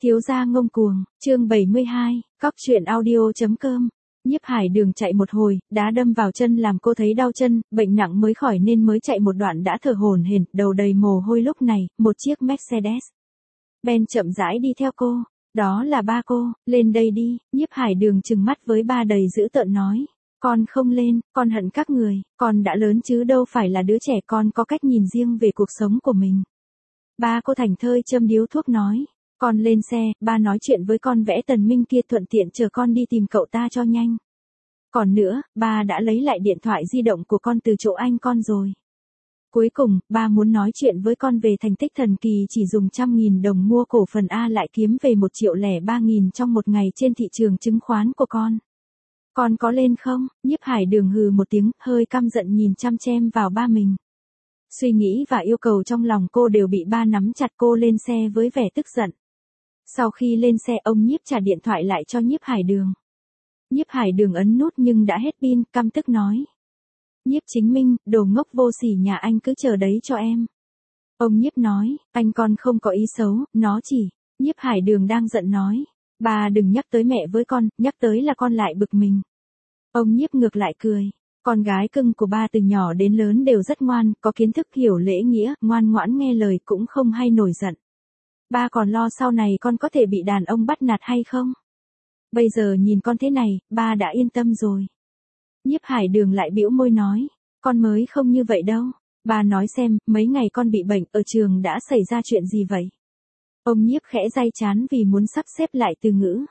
Thiếu gia ngông cuồng, chương 72, cóc truyện audio.com. Nhiếp Hải Đường chạy một hồi, đá đâm vào chân làm cô thấy đau chân, bệnh nặng mới khỏi nên mới chạy một đoạn đã thở hổn hển, đầu đầy mồ hôi. Lúc này, một chiếc Mercedes Benz chậm rãi đi theo cô. Đó là ba cô, lên đây đi. Nhiếp Hải Đường trừng mắt với ba đầy dữ tợn nói. Con không lên, con hận các người, con đã lớn chứ đâu phải là đứa trẻ, con có cách nhìn riêng về cuộc sống của mình. Ba cô thảnh thơi châm điếu thuốc nói. Con lên xe, ba nói chuyện với con vẽ Tần Minh kia thuận tiện chờ con đi tìm cậu ta cho nhanh. Còn nữa, ba đã lấy lại điện thoại di động của con từ chỗ anh con rồi. Cuối cùng, ba muốn nói chuyện với con về thành tích thần kỳ chỉ dùng 100.000 đồng mua cổ phần A lại kiếm về 1.003.000 trong một ngày trên thị trường chứng khoán của con. Con có lên không? Nhiếp Hải Đường hừ một tiếng, hơi căm giận nhìn chăm chăm vào ba mình. Suy nghĩ và yêu cầu trong lòng cô đều bị ba nắm chặt. Cô lên xe với vẻ tức giận. Sau khi lên xe, ông Nhiếp trả điện thoại lại cho Nhiếp Hải Đường. Nhiếp Hải Đường ấn nút nhưng đã hết pin, căm tức nói. Nhiếp Chính Minh, đồ ngốc vô sỉ nhà anh cứ chờ đấy cho em. Ông Nhiếp nói, anh con không có ý xấu, nó chỉ. Nhiếp Hải Đường đang giận nói. Bà đừng nhắc tới mẹ với con, nhắc tới là con lại bực mình. Ông Nhiếp ngược lại cười. Con gái cưng của ba từ nhỏ đến lớn đều rất ngoan, có kiến thức hiểu lễ nghĩa, ngoan ngoãn nghe lời cũng không hay nổi giận. Ba còn lo sau này con có thể bị đàn ông bắt nạt hay không? Bây giờ nhìn con thế này, ba đã yên tâm rồi. Nhiếp Hải Đường lại bĩu môi nói, con mới không như vậy đâu. Ba nói xem, mấy ngày con bị bệnh, ở trường đã xảy ra chuyện gì vậy? Ông Nhiếp khẽ day chán vì muốn sắp xếp lại từ ngữ.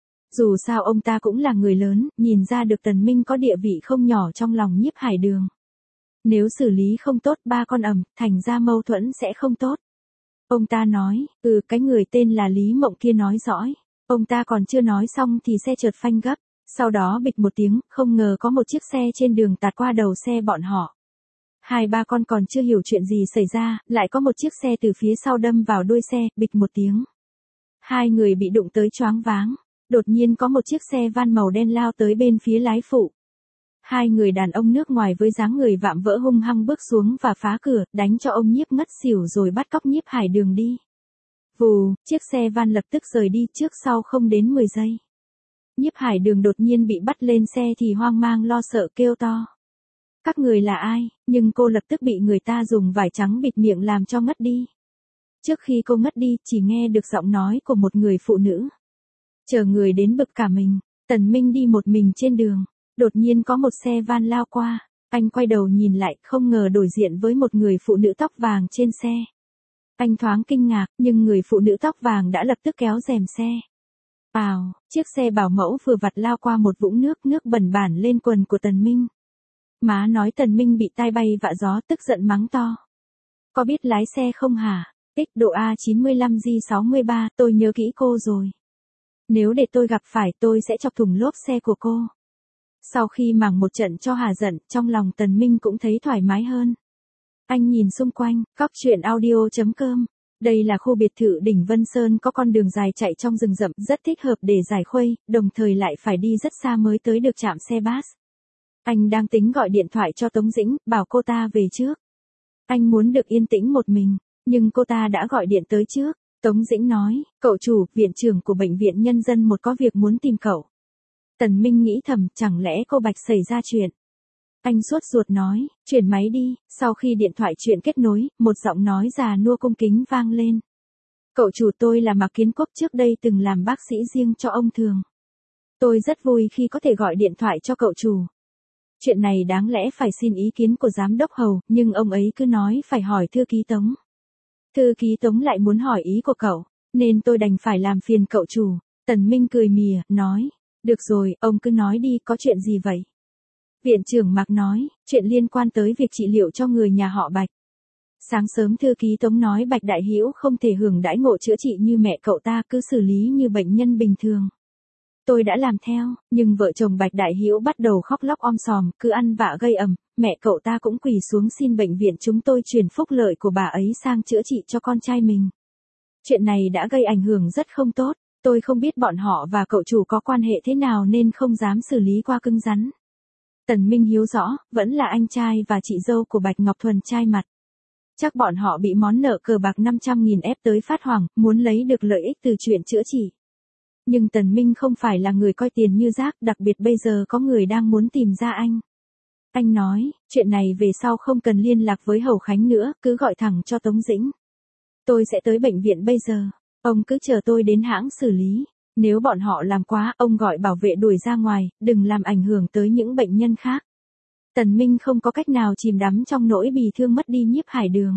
Dù sao ông ta cũng là người lớn, nhìn ra được Tần Minh có địa vị không nhỏ trong lòng Nhiếp Hải Đường. Nếu xử lý không tốt ba con thành ra mâu thuẫn sẽ không tốt. Ông ta nói, cái người tên là Lý Mộng kia nói dõi. Ông ta còn chưa nói xong thì xe chợt phanh gấp. Sau đó bịch một tiếng, không ngờ có một chiếc xe trên đường tạt qua đầu xe bọn họ. Hai ba con còn chưa hiểu chuyện gì xảy ra, lại có một chiếc xe từ phía sau đâm vào đuôi xe, bịch một tiếng. Hai người bị đụng tới choáng váng. Đột nhiên có một chiếc xe van màu đen lao tới bên phía lái phụ. Hai người đàn ông nước ngoài với dáng người vạm vỡ hung hăng bước xuống và phá cửa, đánh cho ông Nhiếp ngất xỉu rồi bắt cóc Nhiếp Hải Đường đi. Vù, chiếc xe van lập tức rời đi, trước sau không đến 10 giây. Nhiếp Hải Đường đột nhiên bị bắt lên xe thì hoang mang lo sợ kêu to. Các người là ai? Nhưng cô lập tức bị người ta dùng vải trắng bịt miệng làm cho ngất đi. Trước khi cô ngất đi, chỉ nghe được giọng nói của một người phụ nữ. Chờ người đến bực cả mình, Tần Minh đi một mình trên đường. Đột nhiên có một xe van lao qua, anh quay đầu nhìn lại, không ngờ đối diện với một người phụ nữ tóc vàng trên xe. Anh thoáng kinh ngạc, nhưng người phụ nữ tóc vàng đã lập tức kéo rèm xe. Ào, chiếc xe bảo mẫu vừa vặt lao qua một vũng nước bẩn bản lên quần của Tần Minh. Má nói Tần Minh bị tai bay vạ gió, tức giận mắng to. Có biết lái xe không hả? X độ A95G63, tôi nhớ kỹ cô rồi. Nếu để tôi gặp phải tôi sẽ chọc thủng lốp xe của cô. Sau khi mắng một trận cho hà giận, trong lòng Tần Minh cũng thấy thoải mái hơn. Anh nhìn xung quanh, cóc truyện audio.com. Đây là khu biệt thự đỉnh Vân Sơn có con đường dài chạy trong rừng rậm, rất thích hợp để giải khuây, đồng thời lại phải đi rất xa mới tới được trạm xe bus. Anh đang tính gọi điện thoại cho Tống Dĩnh, bảo cô ta về trước. Anh muốn được yên tĩnh một mình, nhưng cô ta đã gọi điện tới trước. Tống Dĩnh nói, cậu chủ, viện trưởng của bệnh viện nhân dân một có việc muốn tìm cậu. Tần Minh nghĩ thầm, chẳng lẽ cô Bạch xảy ra chuyện. Anh sốt ruột nói, chuyển máy đi. Sau khi điện thoại chuyện kết nối, một giọng nói già nua cung kính vang lên. Cậu chủ, tôi là Mạc Kiến Quốc, trước đây từng làm bác sĩ riêng cho ông Thường. Tôi rất vui khi có thể gọi điện thoại cho cậu chủ. Chuyện này đáng lẽ phải xin ý kiến của giám đốc Hầu, nhưng ông ấy cứ nói phải hỏi thư ký Tống. Thư ký Tống lại muốn hỏi ý của cậu, nên tôi đành phải làm phiền cậu chủ. Tần Minh cười mỉa, nói, được rồi, ông cứ nói đi, có chuyện gì vậy? Viện trưởng Mạc nói, chuyện liên quan tới việc trị liệu cho người nhà họ Bạch. Sáng sớm thư ký Tống nói Bạch Đại Hữu không thể hưởng đãi ngộ chữa trị như mẹ cậu ta, cứ xử lý như bệnh nhân bình thường. Tôi đã làm theo, nhưng vợ chồng Bạch Đại Hữu bắt đầu khóc lóc om sòm, cứ ăn vạ gây ầm, mẹ cậu ta cũng quỳ xuống xin bệnh viện chúng tôi chuyển phúc lợi của bà ấy sang chữa trị cho con trai mình. Chuyện này đã gây ảnh hưởng rất không tốt, tôi không biết bọn họ và cậu chủ có quan hệ thế nào nên không dám xử lý qua cứng rắn. Tần Minh hiếu rõ, vẫn là anh trai và chị dâu của Bạch Ngọc Thuần trai mặt. Chắc bọn họ bị món nợ cờ bạc 500.000 ép tới phát hoảng, muốn lấy được lợi ích từ chuyện chữa trị. Nhưng Tần Minh không phải là người coi tiền như rác, đặc biệt bây giờ có người đang muốn tìm ra anh. Anh nói, chuyện này về sau không cần liên lạc với Hầu Khánh nữa, cứ gọi thẳng cho Tống Dĩnh. Tôi sẽ tới bệnh viện bây giờ, ông cứ chờ tôi đến hãng xử lý. Nếu bọn họ làm quá, ông gọi bảo vệ đuổi ra ngoài, đừng làm ảnh hưởng tới những bệnh nhân khác. Tần Minh không có cách nào chìm đắm trong nỗi bi thương mất đi Nhiếp Hải Đường.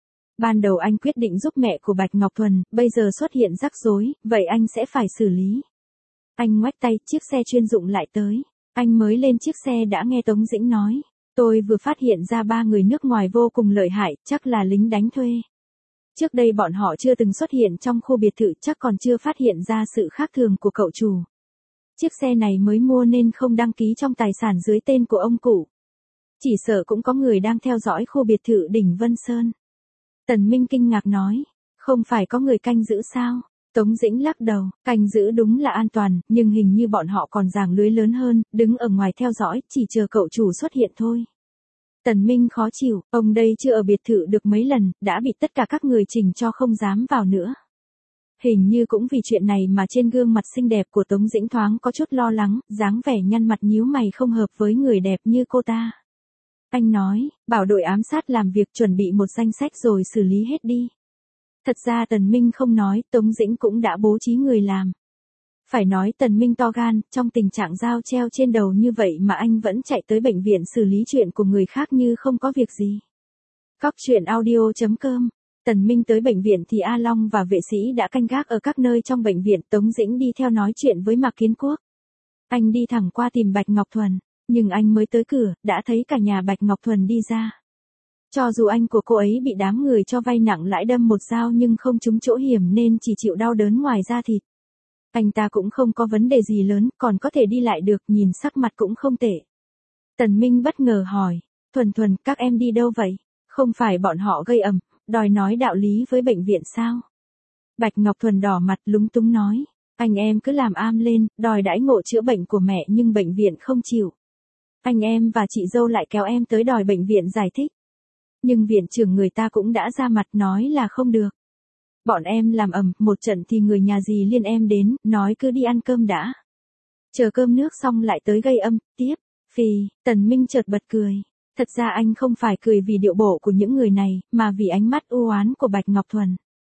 Ban đầu anh quyết định giúp mẹ của Bạch Ngọc Thuần, bây giờ xuất hiện rắc rối, vậy anh sẽ phải xử lý. Anh ngoách tay, chiếc xe chuyên dụng lại tới. Anh mới lên chiếc xe đã nghe Tống Dĩnh nói. Tôi vừa phát hiện ra 3 người nước ngoài vô cùng lợi hại, chắc là lính đánh thuê. Trước đây bọn họ chưa từng xuất hiện trong khu biệt thự, chắc còn chưa phát hiện ra sự khác thường của cậu chủ. Chiếc xe này mới mua nên không đăng ký trong tài sản dưới tên của ông cụ. Chỉ sợ cũng có người đang theo dõi khu biệt thự đỉnh Vân Sơn. Tần Minh kinh ngạc nói, không phải có người canh giữ sao? Tống Dĩnh lắc đầu, canh giữ đúng là an toàn, nhưng hình như bọn họ còn giằng lưới lớn hơn, đứng ở ngoài theo dõi, chỉ chờ cậu chủ xuất hiện thôi. Tần Minh khó chịu, ông đây chưa ở biệt thự được mấy lần, đã bị tất cả các người chỉnh cho không dám vào nữa. Hình như cũng vì chuyện này mà trên gương mặt xinh đẹp của Tống Dĩnh thoáng có chút lo lắng, dáng vẻ nhăn mặt nhíu mày không hợp với người đẹp như cô ta. Anh nói, bảo đội ám sát làm việc chuẩn bị một danh sách rồi xử lý hết đi. Thật ra Tần Minh không nói, Tống Dĩnh cũng đã bố trí người làm. Phải nói Tần Minh to gan, trong tình trạng dao treo trên đầu như vậy mà anh vẫn chạy tới bệnh viện xử lý chuyện của người khác như không có việc gì. Cóc truyện audio.com. Tần Minh tới bệnh viện thì A Long và vệ sĩ đã canh gác ở các nơi trong bệnh viện, Tống Dĩnh đi theo nói chuyện với Mạc Kiến Quốc. Anh đi thẳng qua tìm Bạch Ngọc Thuần, nhưng anh mới tới cửa, đã thấy cả nhà Bạch Ngọc Thuần đi ra. Cho dù anh của cô ấy bị đám người cho vay nặng lãi đâm một dao nhưng không trúng chỗ hiểm nên chỉ chịu đau đớn ngoài da thịt. Anh ta cũng không có vấn đề gì lớn, còn có thể đi lại được, nhìn sắc mặt cũng không tệ. Tần Minh bất ngờ hỏi, Thuần Thuần, các em đi đâu vậy? Không phải bọn họ gây ầm, đòi nói đạo lý với bệnh viện sao? Bạch Ngọc Thuần đỏ mặt lúng túng nói, anh em cứ làm am lên, đòi đãi ngộ chữa bệnh của mẹ nhưng bệnh viện không chịu. Anh em và chị dâu lại kéo em tới đòi bệnh viện giải thích. Nhưng viện trưởng người ta cũng đã ra mặt nói là không được. Bọn em làm ầm một trận thì người nhà gì liên em đến, nói cứ đi ăn cơm đã. Chờ cơm nước xong lại tới gây âm, tiếp. Phì, Tần Minh chợt bật cười. Thật ra anh không phải cười vì điệu bộ của những người này, mà vì ánh mắt u oán của Bạch Ngọc Thuần.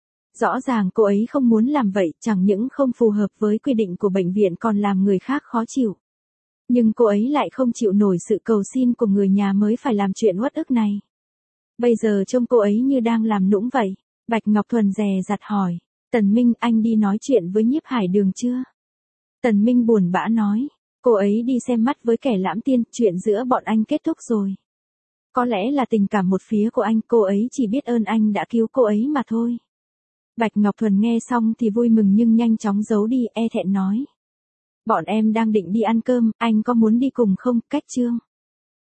Rõ ràng cô ấy không muốn làm vậy, chẳng những không phù hợp với quy định của bệnh viện còn làm người khác khó chịu. Nhưng cô ấy lại không chịu nổi sự cầu xin của người nhà mới phải làm chuyện uất ức này. Bây giờ trông cô ấy như đang làm nũng vậy. Bạch Ngọc Thuần dè dặt hỏi, Tần Minh, anh đi nói chuyện với Nhiếp Hải Đường chưa? Tần Minh buồn bã nói, cô ấy đi xem mắt với kẻ lãm tiên, chuyện giữa bọn anh kết thúc rồi. Có lẽ là tình cảm một phía của anh, cô ấy chỉ biết ơn anh đã cứu cô ấy mà thôi. Bạch Ngọc Thuần nghe xong thì vui mừng nhưng nhanh chóng giấu đi, e thẹn nói. Bọn em đang định đi ăn cơm, anh có muốn đi cùng không, Cách Trương?